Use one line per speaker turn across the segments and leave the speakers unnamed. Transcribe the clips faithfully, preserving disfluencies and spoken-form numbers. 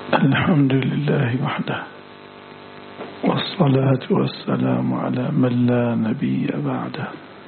الحمد لله وحده، والصلاة والسلام على من لا نبي بعده.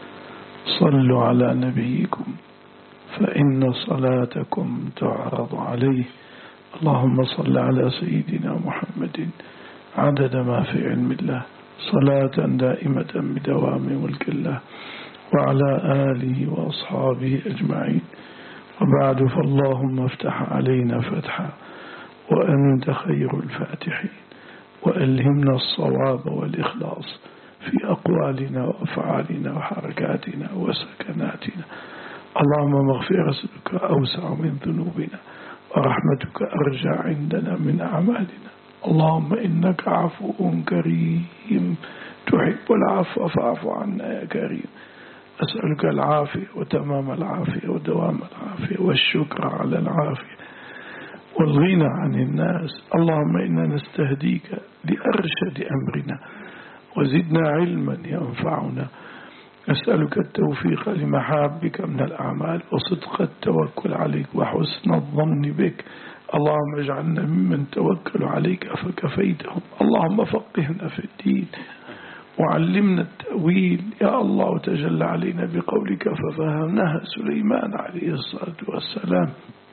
صلوا على نبيكم فإن صلاتكم تعرض عليه. اللهم صل على سيدنا محمد عدد ما في علم الله، صلاة دائمة بدوام ملك الله، وعلى آله وأصحابه أجمعين. وبعد، فاللهم افتح علينا فتحا وأنت خير الفاتحين، وألهمنا الصواب والإخلاص في أقوالنا وأفعالنا وحركاتنا وسكناتنا. اللهم مغفرتك أوسع من ذنوبنا، ورحمتك أرجى عندنا من أعمالنا. اللهم إنك عفو كريم تحب العفو فاعف عنا يا كريم. أسألك العافية وتمام العافية ودوام العافية والشكر على العافية والغنى عن الناس. اللهم إنا نستهديك لأرشد أمرنا، وزدنا علما ينفعنا. أسألك التوفيق لمحابك من الأعمال، وصدق التوكل عليك، وحسن الظن بك. اللهم اجعلنا ممن توكلوا عليك فكفيتهم. اللهم فقهنا في الدين وعلمنا التأويل يا الله، وتجلى علينا بقولك ففهمناها سليمان عليه الصلاة والسلام.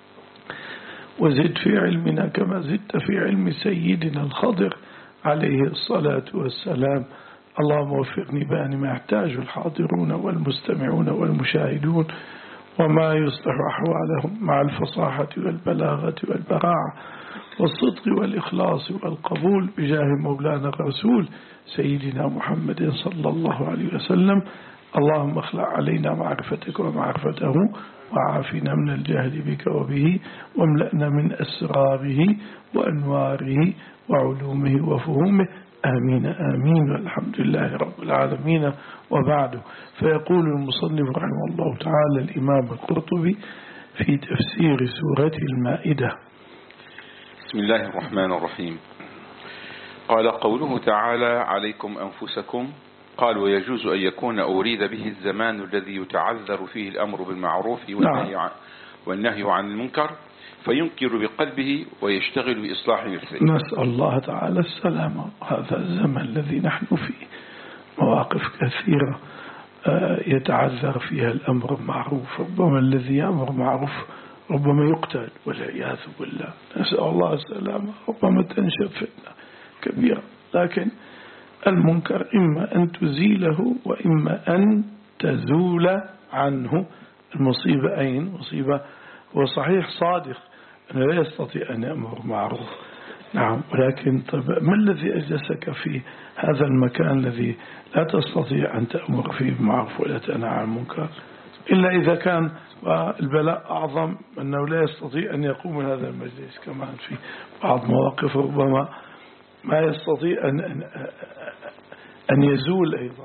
وزد في علمنا كما زدت في علم سيدنا الخضر عليه الصلاة والسلام. اللهم وفقني بأن ما يحتاج الحاضرون والمستمعون والمشاهدون، وما يصلح أحوالهم مع الفصاحة والبلاغة والبراعة والصدق والإخلاص والقبول، بجاه مولانا الرسول سيدنا محمد صلى الله عليه وسلم. اللهم اخلع علينا معرفتك ومعرفته، وعافنا من الجهل بك وبه، واملأنا من أسراره وأنواره وعلومه وفهومه. آمين آمين، والحمد لله رب العالمين. وبعد، فيقول المصنف رحمه الله تعالى الإمام القرطبي في تفسير سورة المائدة:
بسم الله الرحمن الرحيم. قال قوله تعالى: عليكم أنفسكم. قال: ويجوز أن يكون أريد به الزمان الذي يتعذر فيه الأمر بالمعروف والنهي عن, والنهي عن المنكر، فينكر بقلبه ويشتغل بإصلاح نفسه.
نسأل الله تعالى السلامة. هذا الزمن الذي نحن فيه مواقف كثيرة يتعذر فيها الأمر بالمعروف. ربما الذي يأمر معروف ربما يقتل والعياذ بالله، نسأل الله السلامة. ربما تنشب فتنة كبيرة. لكن المنكر إما أن تزيله وإما أن تزول عنه. المصيبة أين؟ مصيبة هو صحيح صادق أنه لا يستطيع أن يأمر معروف، نعم، ولكن طب ما الذي أجلسك في هذا المكان الذي لا تستطيع أن تأمر فيه بمعروف ولا تنهى عن المنكر؟ إلا إذا كان البلاء أعظم أنه لا يستطيع أن يقوم من هذا المجلس. كمان في بعض مواقف ربما ما يستطيع أن, أن, أن يزول أيضا.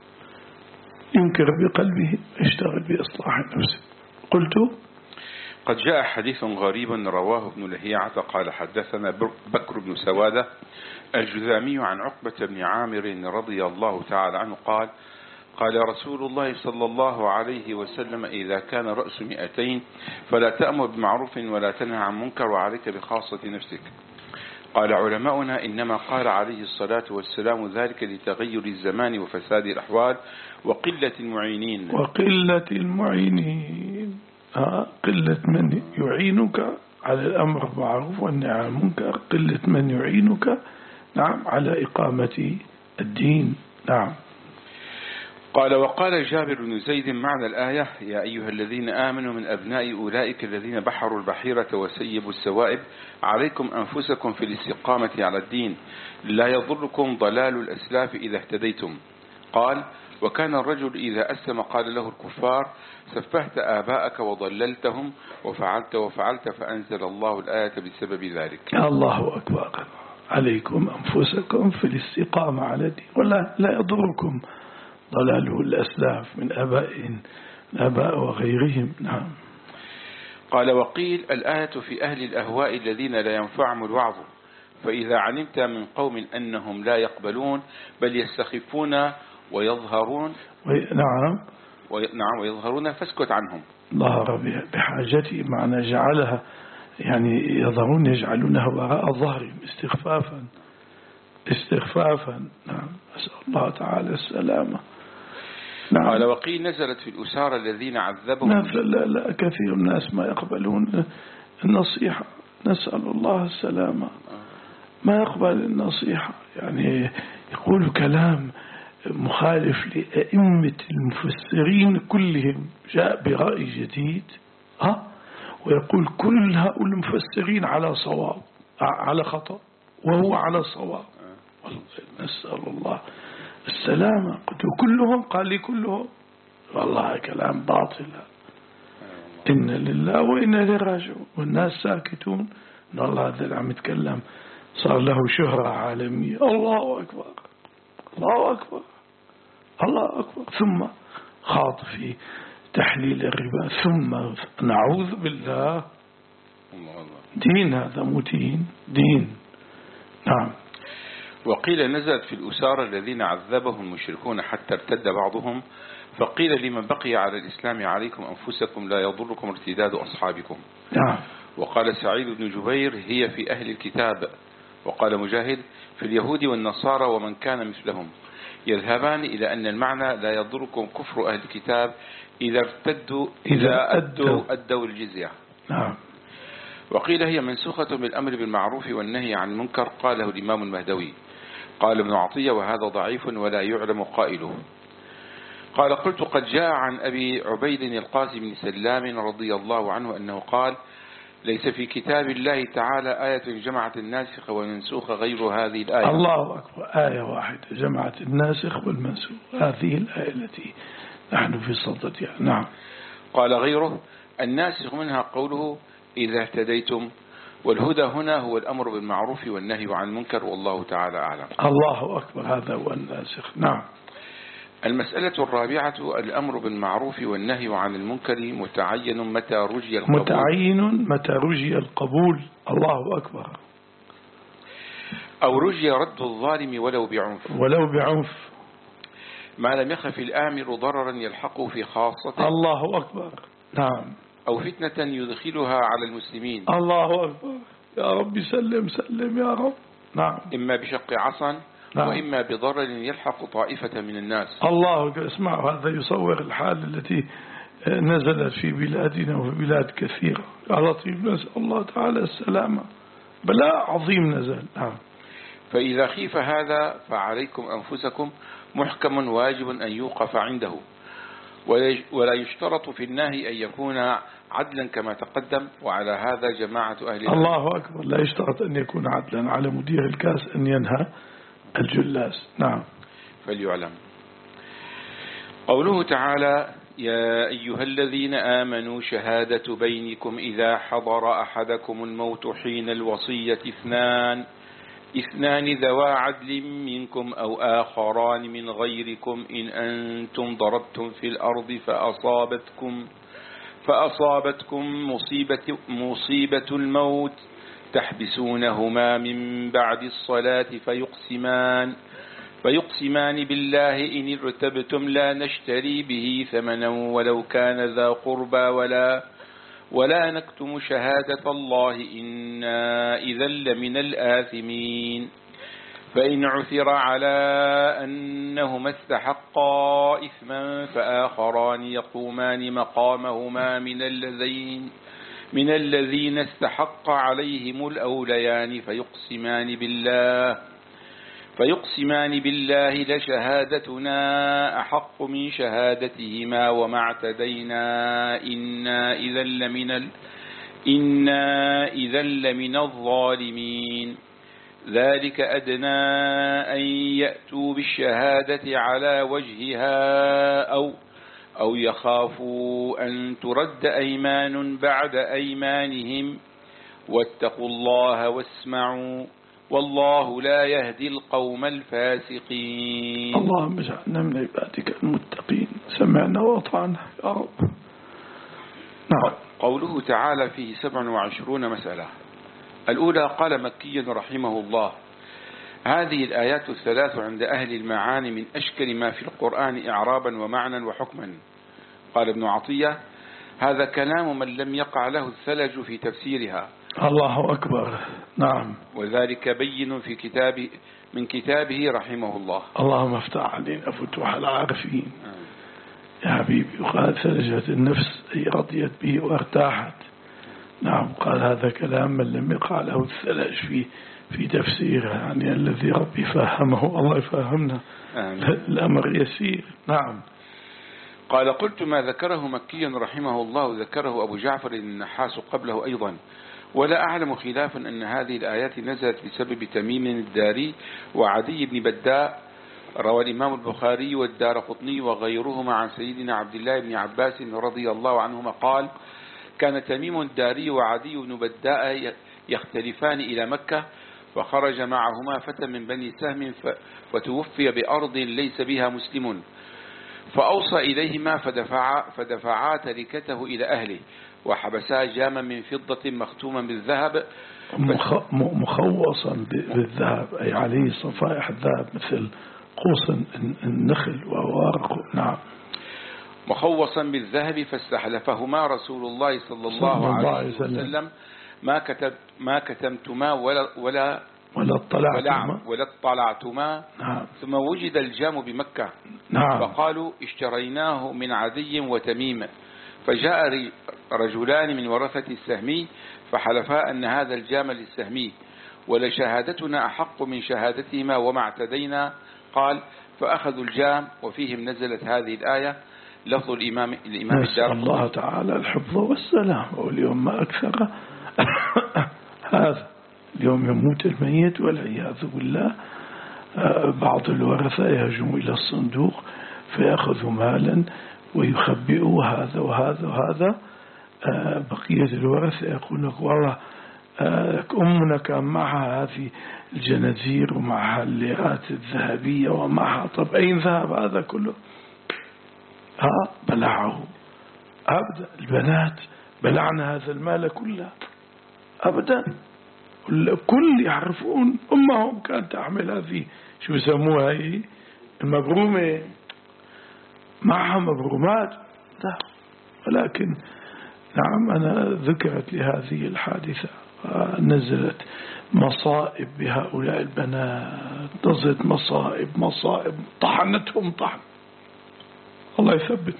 ينكر بقلبه، يشتغل بإصلاح نفسه. قلت:
قد جاء حديث غريب رواه ابن لهيعة قال: حدثنا بكر بن سوادة الجذامي عن عقبة بن عامر رضي الله تعالى عنه قال: قال رسول الله صلى الله عليه وسلم: إذا كان رأس مئتين فلا تأمر بمعروف ولا تنهى عن منكر، وعليك بخاصة نفسك. قال علماؤنا: إنما قال عليه الصلاة والسلام ذلك لتغير الزمان وفساد الأحوال وقلة المعينين.
وقلة المعينين، آه قلة من يعينك على الأمر بالمعروف والنهي عن المنكر، قلة من يعينك نعم على إقامة الدين. نعم.
قال: وقال جابر بن زيد معنى الآية: يا أيها الذين آمنوا من أبناء أولئك الذين بحروا البحيرة وسيبوا السوائب عليكم أنفسكم في الاستقامة على الدين، لا يضركم ضلال الأسلاف إذا اهتديتم. قال: وكان الرجل إذا أسلم قال له الكفار: سفهت آباءك وضللتهم وفعلت وفعلت، فأنزل الله الآية بسبب ذلك.
الله أكبر. عليكم أنفسكم في الاستقامة على الدين، ولا لا يضركم ضلاله الأسلاف من أباء الأباء وغيرهم. نعم.
قال: وقيل الآية في أهل الأهواء الذين لا ينفعهم الوعظ، فإذا علمت من قوم أنهم لا يقبلون بل يستخفون ويظهرون
وي... نعم
وي... نعم ويظهرون فاسكت عنهم.
ظهر بحاجته، معنى جعلها يعني يظهرون يجعلونه وراء ظهرهم استخفافا استخفافا. نعم، أسأل الله تعالى السلامة.
نعم. قال وقيل نزلت في الأسارة الذين عذبهم.
لا لا كثير الناس ما يقبلون النصيحة، نسأل الله السلامة، ما يقبل النصيحة، يعني يقول كلام مخالف لأئمة المفسرين كلهم، جاء برأي جديد ها ويقول كل هؤلاء المفسرين على صواب على خطأ وهو على صواب. نسأل الله السلامة. قلت كلهم؟ قال لي كلهم. والله كلام باطل. إن لله وإنا إليه راجعون، والناس ساكتون. إن الله هذا اللي عم يتكلم صار له شهرة عالمية. الله أكبر الله أكبر الله أكبر. ثم خاض في تحليل الربا، ثم نعوذ بالله. دين هذا مو دين دين. نعم.
وقيل نزلت في الأسارة الذين عذبهم المشركون حتى ارتد بعضهم، فقيل لمن بقي على الإسلام عليكم أنفسكم لا يضركم ارتداد أصحابكم.
نعم.
وقال سعيد بن جبير هي في أهل الكتاب. وقال مجاهد في اليهود والنصارى ومن كان مثلهم، يذهبان إلى أن المعنى لا يضركم كفر أهل الكتاب إذا ارتدوا إذا أدوا أدوا الجزية.
نعم.
وقيل هي منسوخة بالأمر بالمعروف والنهي عن المنكر، قاله الإمام المهدوي. قال ابن عطية وهذا ضعيف ولا يعلم قائله. قال قلت قد جاء عن أبي عبيد القاسم بن سلام رضي الله عنه أنه قال ليس في كتاب الله تعالى آية جمعت الناسخ والمنسوخ غير هذه الآية.
الله أكبر، آية واحدة جمعت الناسخ والمنسوخ، هذه الآية التي نحن في صددها. نعم.
قال غيره الناسخ منها قوله إذا اهتديتم، والهدى هنا هو الأمر بالمعروف والنهي عن المنكر، والله تعالى أعلم.
الله أكبر، هذا هو الناسخ. نعم.
المسألة الرابعة الأمر بالمعروف والنهي عن المنكر متعين متى رجي القبول.
متعين متى رجي القبول. الله أكبر.
أو رجي رد الظالم ولو بعنف.
ولو بعنف.
ما لم يخف الآمر ضررا يلحقه في خاصته.
الله أكبر. نعم.
أو فتنة يدخلها على المسلمين.
الله أكبر. يا رب سلم سلم يا رب. نعم.
إما بشق عصا. نعم. وإما بضرر يلحق طائفة من الناس.
الله. اسمعوا، هذا يصور الحال التي نزلت في بلادنا وفي بلاد كثيرة. يا لطيف، نسأل الله تعالى السلامة. بلاء عظيم نزل. نعم.
فإذا خيف هذا فعليكم أنفسكم محكم واجب أن يوقف عنده، ولا يشترط في النهي أن يكون عدلا كما تقدم، وعلى هذا جماعة أهل العلم.
الله أكبر. لا يشترط أن يكون عدلا على مدير الكاس أن ينهى الجلاس. نعم.
فليعلم قوله تعالى يا أيها الذين آمنوا شهادة بينكم إذا حضر أحدكم الموت حين الوصية اثنان اثنان ذوى عدل منكم أو آخران من غيركم إن أنتم ضربتم في الأرض فأصابتكم فأصابتكم مصيبة, مصيبة الموت تحبسونهما من بعد الصلاة فيقسمان فيقسمان بالله إن ارتبتم لا نشتري به ثمنا ولو كان ذا قربى ولا ولا نكتم شهادة الله إنا إذا لمن الآثمين. فإن عثر على أنهما استحقا إثما فآخران يقومان مقامهما من الذين من الذين استحق عليهم الأوليان فيقسمان بالله فيقسمان بالله لشهادتنا أحق من شهادتهما وما اعتدينا إنا إذا لمن ال... إنا إذا لمن الظالمين. ذلك أدنى أن يأتوا بالشهادة على وجهها أو أو يخافوا أن ترد أيمان بعد أيمانهم واتقوا الله واسمعوا والله لا يهدي القوم الفاسقين.
اللهم اجعلنا من عبادك المتقين. سمعنا وأطعنا يا رب. نعم.
قوله تعالى فيه سبع وعشرون مسألة. الأولى قال مكي رحمه الله هذه الآيات الثلاث عند أهل المعاني من أشكل ما في القرآن إعرابا ومعنى وحكما. قال ابن عطية هذا كلام من لم يقع له الثلج في تفسيرها.
الله أكبر. نعم.
وذلك بين في كتاب من كتابه رحمه الله.
اللهم افتح علينا فتوح العارفين. يا حبيبي. وقال ثلجت النفس أي رضيت به وارتاحت. نعم. قال هذا كلام من لم يقع له الثلج في في تفسيره، يعني الذي ربي فهمه الله يفهمنا. آمين. الأمر يسير. نعم.
قال قلت ما ذكره مكي رحمه الله ذكره أبو جعفر النحاس قبله أيضا، ولا أعلم خلافا أن هذه الآيات نزلت بسبب تميم الداري وعدي بن بداء. روى الإمام البخاري والدارقطني وغيرهما عن سيدنا عبد الله بن عباس رضي الله عنهما قال كان تميم الداري وعدي بن بداء يختلفان إلى مكة، فخرج معهما فتى من بني سهم فتوفي بأرض ليس بها مسلم، فأوصى إليهما فدفعا, فدفعا تركته إلى أهله، وحبسا جاما من فضة مختوما بالذهب
مخوصا بالذهب، أي عليه صفائح الذهب مثل قوس النخل وورقه. نعم.
مخوصا بالذهب، فاستحلفهما رسول الله صلى الله عليه وسلم ما كتب ما كتمتما ولا ولا
ولا اطلعتما
ولا اطلعتما.
نعم.
ثم وجد الجام بمكة.
نعم.
فقالوا اشتريناه من عدي وتميم، فجاء رجلان من ورثة السهمي فحلفا أن هذا الجام للسهمي، ولشهادتنا أحق من شهادتهما وما اعتدينا. قال فأخذوا الجام، وفيهم نزلت هذه الآية. لفظ الإمام الإمام
نسأل الله تعالى الحفظ والسلام. واليوم ما أكثر هذا، اليوم يموت الميت والعياذ بالله، بعض الورثة يهجم إلى الصندوق فيأخذ مالا ويخبئوا هذا وهذا وهذا. بقية الورثة يقول لك والله أمنا كان معها هذه الجنازير ومعها الليرات الذهبية ومعها. طب أين ذهب هذا كله؟ ها بلعه أبدا. البنات بلعنا هذا المال كله أبدا. الكل يعرفون أمهم كانت تعمل هذه شو يسموها هي المبرومة، معها مبرومات. ولكن نعم أنا ذكرت لهذه الحادثة نزلت مصائب بهؤلاء البنات، نزلت مصائب مصائب طحنتهم طحن. الله يثبت.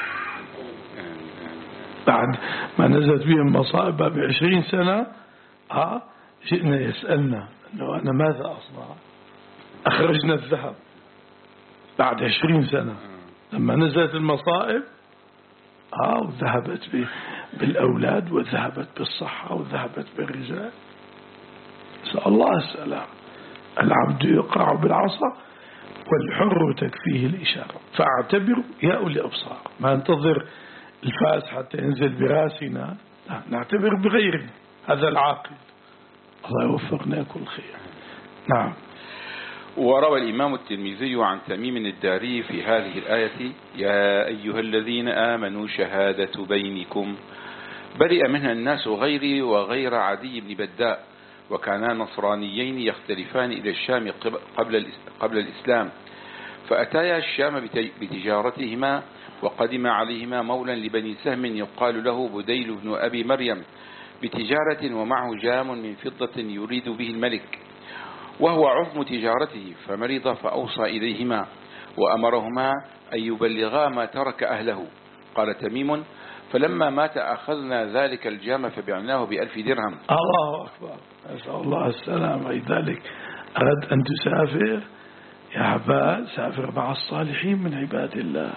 بعد ما نزلت بهم مصائب بعشرين سنة ها جئنا يسألنا أنه أنا ماذا أصنع؟ أخرجنا الذهب بعد عشرين سنة لما نزلت المصائب ها وذهبت بالأولاد وذهبت بالصحة وذهبت بالرجال. نسأل الله السلام. العبد يقع بالعصا والحر تكفيه الإشارة، فاعتبروا يا أولي الأبصار. ما ننتظر الفاس حتى ينزل براسنا، نعتبر بغيرنا. هذا العاقل. الله يوفقنا كل خير. نعم.
وروى الإمام الترمذي عن تميم الداري في هذه الآية يا أيها الذين آمنوا شهادة بينكم برئ منها الناس غيري وغير عدي بن بداء، وكانا نصرانيين يختلفان إلى الشام قبل قبل الإسلام، فأتايا الشام بتجارتهما، وقدم عليهما مولا لبني سهم يقال له بديل بن أبي مريم بتجارة، ومعه جام من فضة يريد به الملك، وهو عظم تجارته، فمرض فأوصى إليهما وأمرهما أن يبلغا ما ترك أهله. قال تميم فلما مات أخذنا ذلك الجام فبعناه بألف درهم.
الله أكبر. نسأل الله السلام. لذلك أردت أن تسافر يا عباد، سافر مع الصالحين من عباد الله.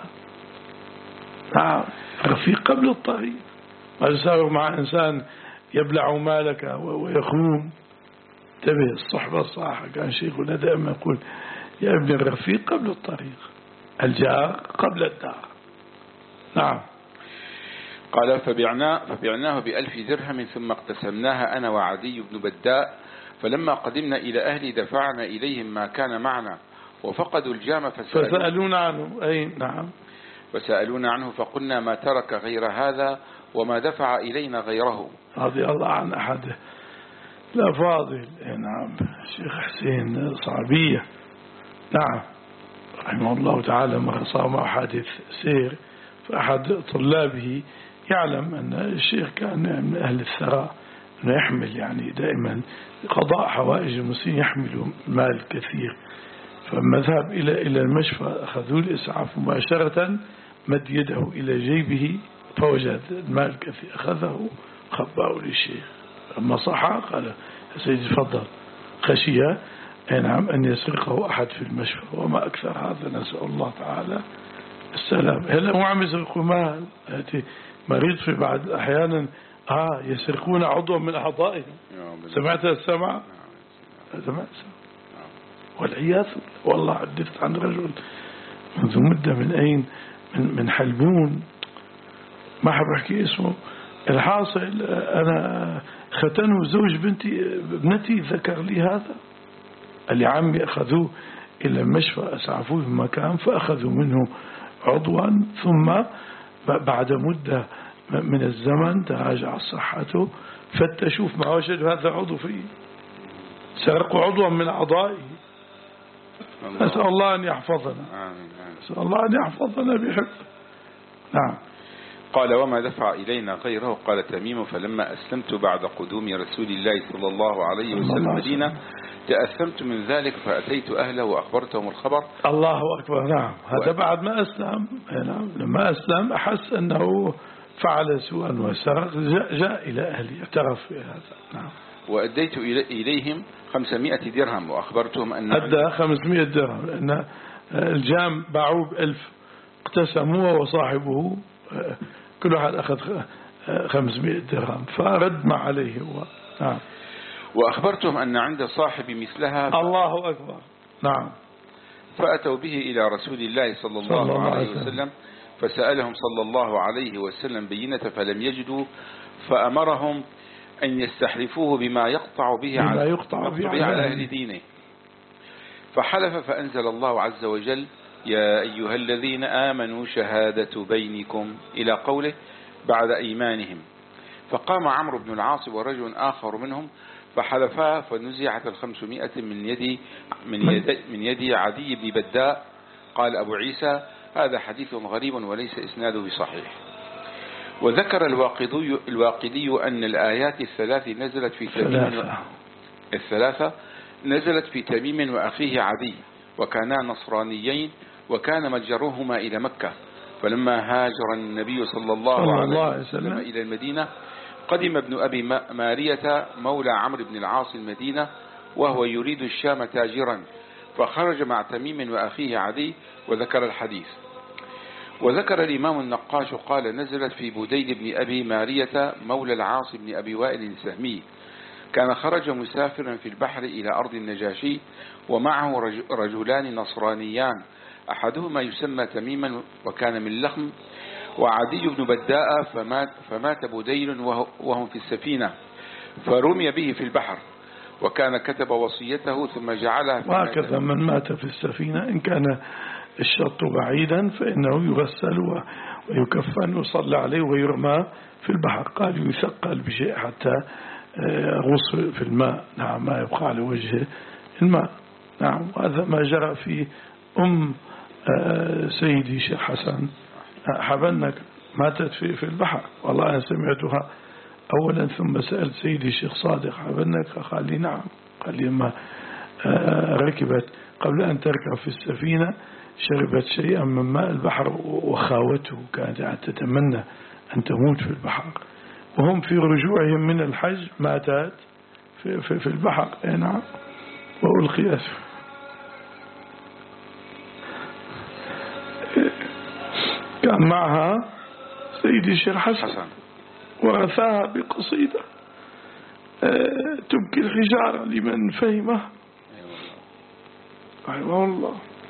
نعم. رفيق قبل الطريق. ما تسافر مع إنسان يبلع مالك ويخون. انتبه الصحبة الصالحة. كان شيخنا دائما يقول يا ابن الرفيق قبل الطريق، الجار قبل الدار. نعم.
قال فبعناه, فبعناه بألف درهم ثم اقتسمناها أنا وعدي بن بداء، فلما قدمنا إلى أهلي دفعنا إليهم ما كان معنا، وفقدوا الجام فسألون
فسألونا عنه. أي نعم.
فسألونا عنه فقلنا ما ترك غير هذا وما دفع إلينا غيره.
رضي الله عن أحده لا فاضل. نعم. الشيخ حسين صعبية. نعم رحمه الله تعالى. مرة صار مع حادث سير، فأحد طلابه يعلم أن الشيخ كان من أهل الثراء، أنه يحمل يعني دائما قضاء حوائج المسلمين يحمل مال كثير. فلما ذهب إلى إلى المشفى أخذوا الإسعاف مباشرة، مد يده إلى جيبه فوجد المال كثير، أخذه خباه للشيخ. لما صحى قال يا سيدي تفضل، خشية نعم أن يسرقه أحد في المشفى، وما أكثر هذا، نسأل الله تعالى السلام. هلا مو عم يسرقوا مال، مريض في بعض أحيانا آه يسرقون عضوا من أعضائهم. سمعت السمع؟ سمعت والعياذ. والله حدثت عن رجل منذ مدة من أين من, من حلبون، ما حب أحكي اسمه. الحاصل أنا ختنه زوج بنتي ابنتي ذكر لي هذا، اللي عمي أخذوه إلى المشفى أسعفوه في مكان فأخذوا منه عضوا، ثم بعد مدة من الزمن تراجع صحته، فتشوف ما وجدوا هذا عضو فيه، سرقوا عضوا من أعضائه. نسأل الله أن يحفظنا، نسأل الله أن يحفظنا بحفظه. نعم.
قال وما دفع إلينا غيره؟ قال تميم فلما أسلمت بعد قدوم رسول الله صلى الله عليه وسلم المدينة تأثمت من ذلك فأتيت أهله وأخبرتهم الخبر.
الله أكبر. نعم. هذا بعد ما أسلم. نعم. لما أسلم أحس أنه فعل سوءا وسرق، جاء, جاء إلى أهله اعترف بهذا. نعم.
وأديت إليهم خمسمائة درهم وأخبرتهم أن
أدى خمسمائة درهم، لأن الجام باعوه بألف، اقتسموا وصاحبه كل واحد أخذ خمسمائة درهم، فرد ما عليه هو. نعم.
وأخبرتهم أن عند صاحب مثلها.
الله أكبر. نعم.
فأتوا به إلى رسول الله صلى الله, صلى الله عليه وسلم فسألهم صلى الله عليه وسلم بينة فلم يجدوا، فأمرهم أن يستحلفوه بما يقطع به
بما
على,
يقطع به
على, على أهل دينه. فحلف فأنزل الله عز وجل يا أيها الذين آمنوا شهادة بينكم إلى قوله بعد إيمانهم. فقام عمرو بن العاص ورجل آخر منهم فحلفا فنزعت الخمسمائة من يد من يد من يد عدي بن بداء. قال أبو عيسى هذا حديث غريب وليس إسناده صحيح. وذكر الواقدي الواقدي أن الآيات الثلاث نزلت في تميم الثلاثة نزلت في تميم وأخيه عدي، وكانا نصرانيين، وكان متجرهما إلى مكة. فلما هاجر النبي صلى الله عليه وسلم إلى المدينة قدم ابن أبي مارية مولى عمرو بن العاص المدينة وهو يريد الشام تاجرا، فخرج مع تميم وأخيه عدي وذكر الحديث. وذكر الإمام النقاش قال نزلت في بديل بن أبي مارية مولى العاص بن أبي وائل السهمي، كان خرج مسافرا في البحر إلى أرض النجاشي ومعه رجلان نصرانيان، أحدهما يسمى تميما وكان من لخم، وعدي بن بداء فمات, فمات بديل وهم في السفينة فرمي به في البحر، وكان كتب وصيته ثم جعلها في
وهكذا من مات في السفينة إن كان الشط بعيدا فإنه يغسل ويكفن ويصلى عليه ويرمى في البحر. قال يثقل بشيء حتى غص في الماء. نعم. ما يبقى على وجه الماء. نعم. وهذا ما جرى في أم سيدي شيخ حسن حبنك، ماتت في في البحر. والله أنا سمعتها أولا ثم سألت سيدي الشيخ صادق حبنك، قال لي نعم. قال لي ما ركبت قبل أن تركب في السفينة شربت شيئا من ماء البحر وخاوته، كانت تتمنى أن تموت في البحر، وهم في رجوعهم من الحج ماتت في, في, في البحر. نعم. وألقيت كان معها سيدي الشيخ حسن ورثاها بقصيدة تبكي الحجارة لمن فهمه. أيوة الله.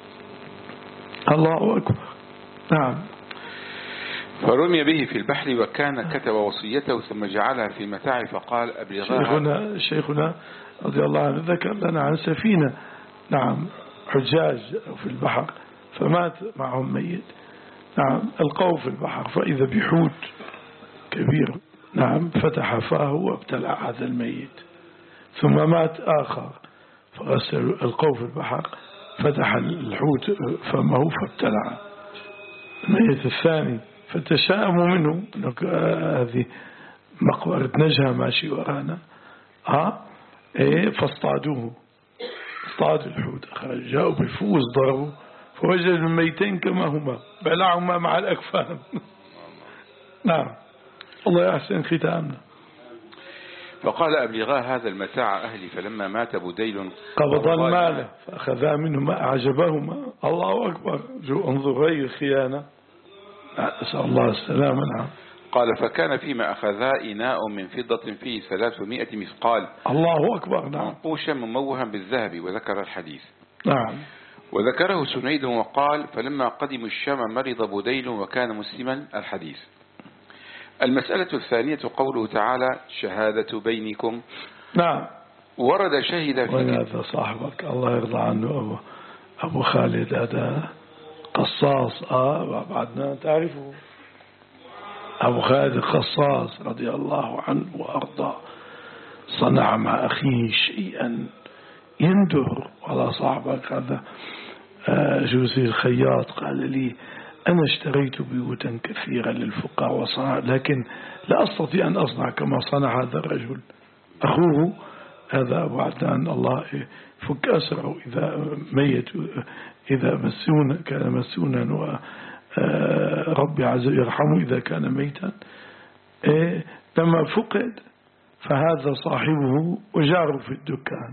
الله أكبر. نعم.
فرمي به في البحر وكان كتب وصيته ثم جعلها في متاعه فقال أبلغاها.
شيخنا, شيخنا رضي الله عنه ذكر لنا عن سفينة نعم حجاج في البحر فمات معهم ميت. نعم. القوا في البحر فإذا بحوت كبير نعم فتح فاه وابتلع هذا الميت، ثم مات آخر فغسلوا القوا في البحر فتح الحوت فمه فابتلع الميت الثاني. فتشاءموا منه هذه مقبرة نجهة ماشي ورانا ها إيه فاصطادوه اصطادوا الحوت جاءوا بفوز ضربوا فوجدوا الميتين كما هما بلعهما مع الأكفان. نعم الله يحسن ختامنا.
فقال أبلغا هذا المتاع أهلي فلما مات بديل
قبض المال فأخذا منه ما أعجبهما. الله أكبر جو انظر غير الخيانة. أسأل الله السلامة. نعم.
قال فكان فيما أخذا إناء من فضة فيه ثلاثمائة مثقال.
الله أكبر. نعم.
منقوشا مموها بالذهب وذكر الحديث.
نعم.
وذكره سنيد وقال فلما قدموا الشام مرض بديل وكان مسلما الحديث. المسألة الثانية قوله تعالى شهادة بينكم.
نعم.
ورد شهد في
هذا صاحبك الله يرضى عنه أبو, أبو خالد هذا قصاص آه بعدنا تعرفه أبو خالد قصاص رضي الله عنه وأرضاه صنع مع أخيه شيئا يندر على صاحبك هذا جوزي الخياط قال لي أنا اشتريت بيوتا كثيرة للفقراء وصنع لكن لا أستطيع أن أصنع كما صنع هذا الرجل. أخوه هذا أبو عدنان الله فك أسره إذا ميت إذا مسونا كان مسونا وربي عز وجل يرحمه إذا كان ميتا لما فقد فهذا صاحبه وجاره في الدكان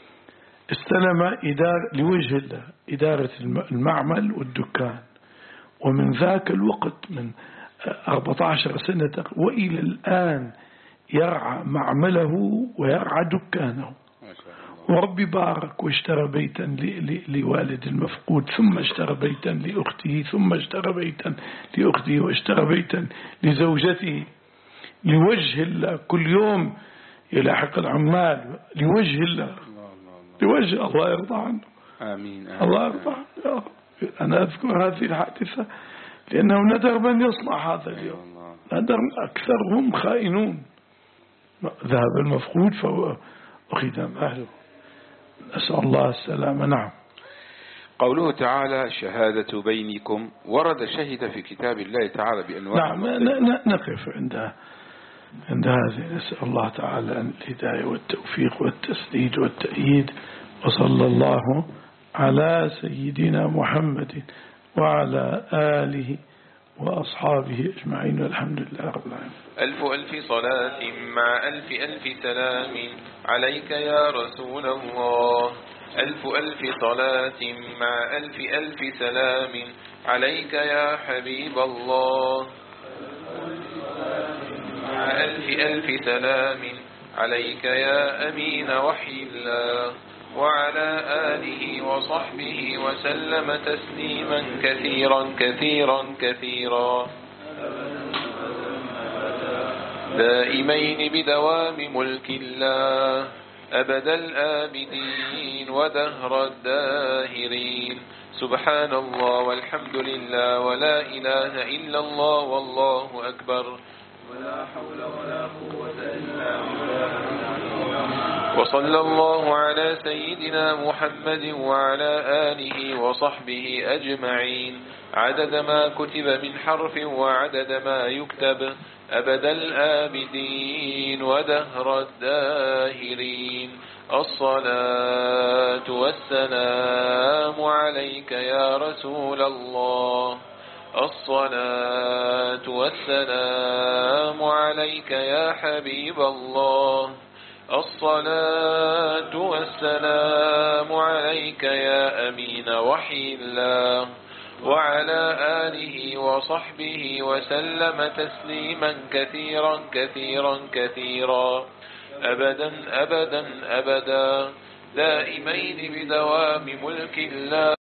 استلم إدارة لوجه الله إدارة المعمل والدكان ومن ذاك الوقت من أربعة عشر سنة وإلى الآن يرعى معمله ويرعى دكانه. وربي بارك واشترى بيتا لوالد المفقود ثم اشترى بيتا لأخته ثم اشترى بيتا لأخته واشترى بيتا لزوجته لوجه الله. كل يوم يلاحق العمال لوجه الله لوجه الله يرضى عنه.
آمين.
الله يرضى عنه. أنا أذكر هذه الحادثة لأنه ندر من يصنع هذا اليوم. ندر أكثرهم خائنون. ذهب المفقود فأخذ أهله. أسأل الله السلامة. نعم.
قوله تعالى شهادة بينكم ورد شهد في كتاب الله تعالى بأنواع.
نعم نقف عند عند هذه. نسأل الله تعالى الهداية والتوفيق والتسديد والتأييد وصلى الله على سيدنا محمد وعلى آله وأصحابه أجمعين والحمد لله رب العالمين.
ألف ألف صلاة مع ألف ألف سلام عليك يا رسول الله. ألف ألف صلاة مع ألف ألف سلام عليك يا حبيب الله. مع ألف ألف سلام عليك يا أمين وحي الله وعلى آله وصحبه وسلم تسليما كثيرا كثيرا كثيرا دائمين بدوام ملك الله أبد الآبدين ودهر الداهرين. سبحان الله والحمد لله ولا إله إلا الله والله أكبر ولا حول ولا قوة إلا بالله. وصلى الله على سيدنا محمد وعلى آله وصحبه أجمعين عدد ما كتب من حرف وعدد ما يكتب أبد الآبدين ودهر الداهرين. الصلاة والسلام عليك يا رسول الله. الصلاة والسلام عليك يا حبيب الله. الصلاة والسلام عليك يا أمين وحي الله وعلى آله وصحبه وسلم تسليما كثيرا كثيرا كثيرا أبدا أبدا أبدا دائمين بدوام ملك الله.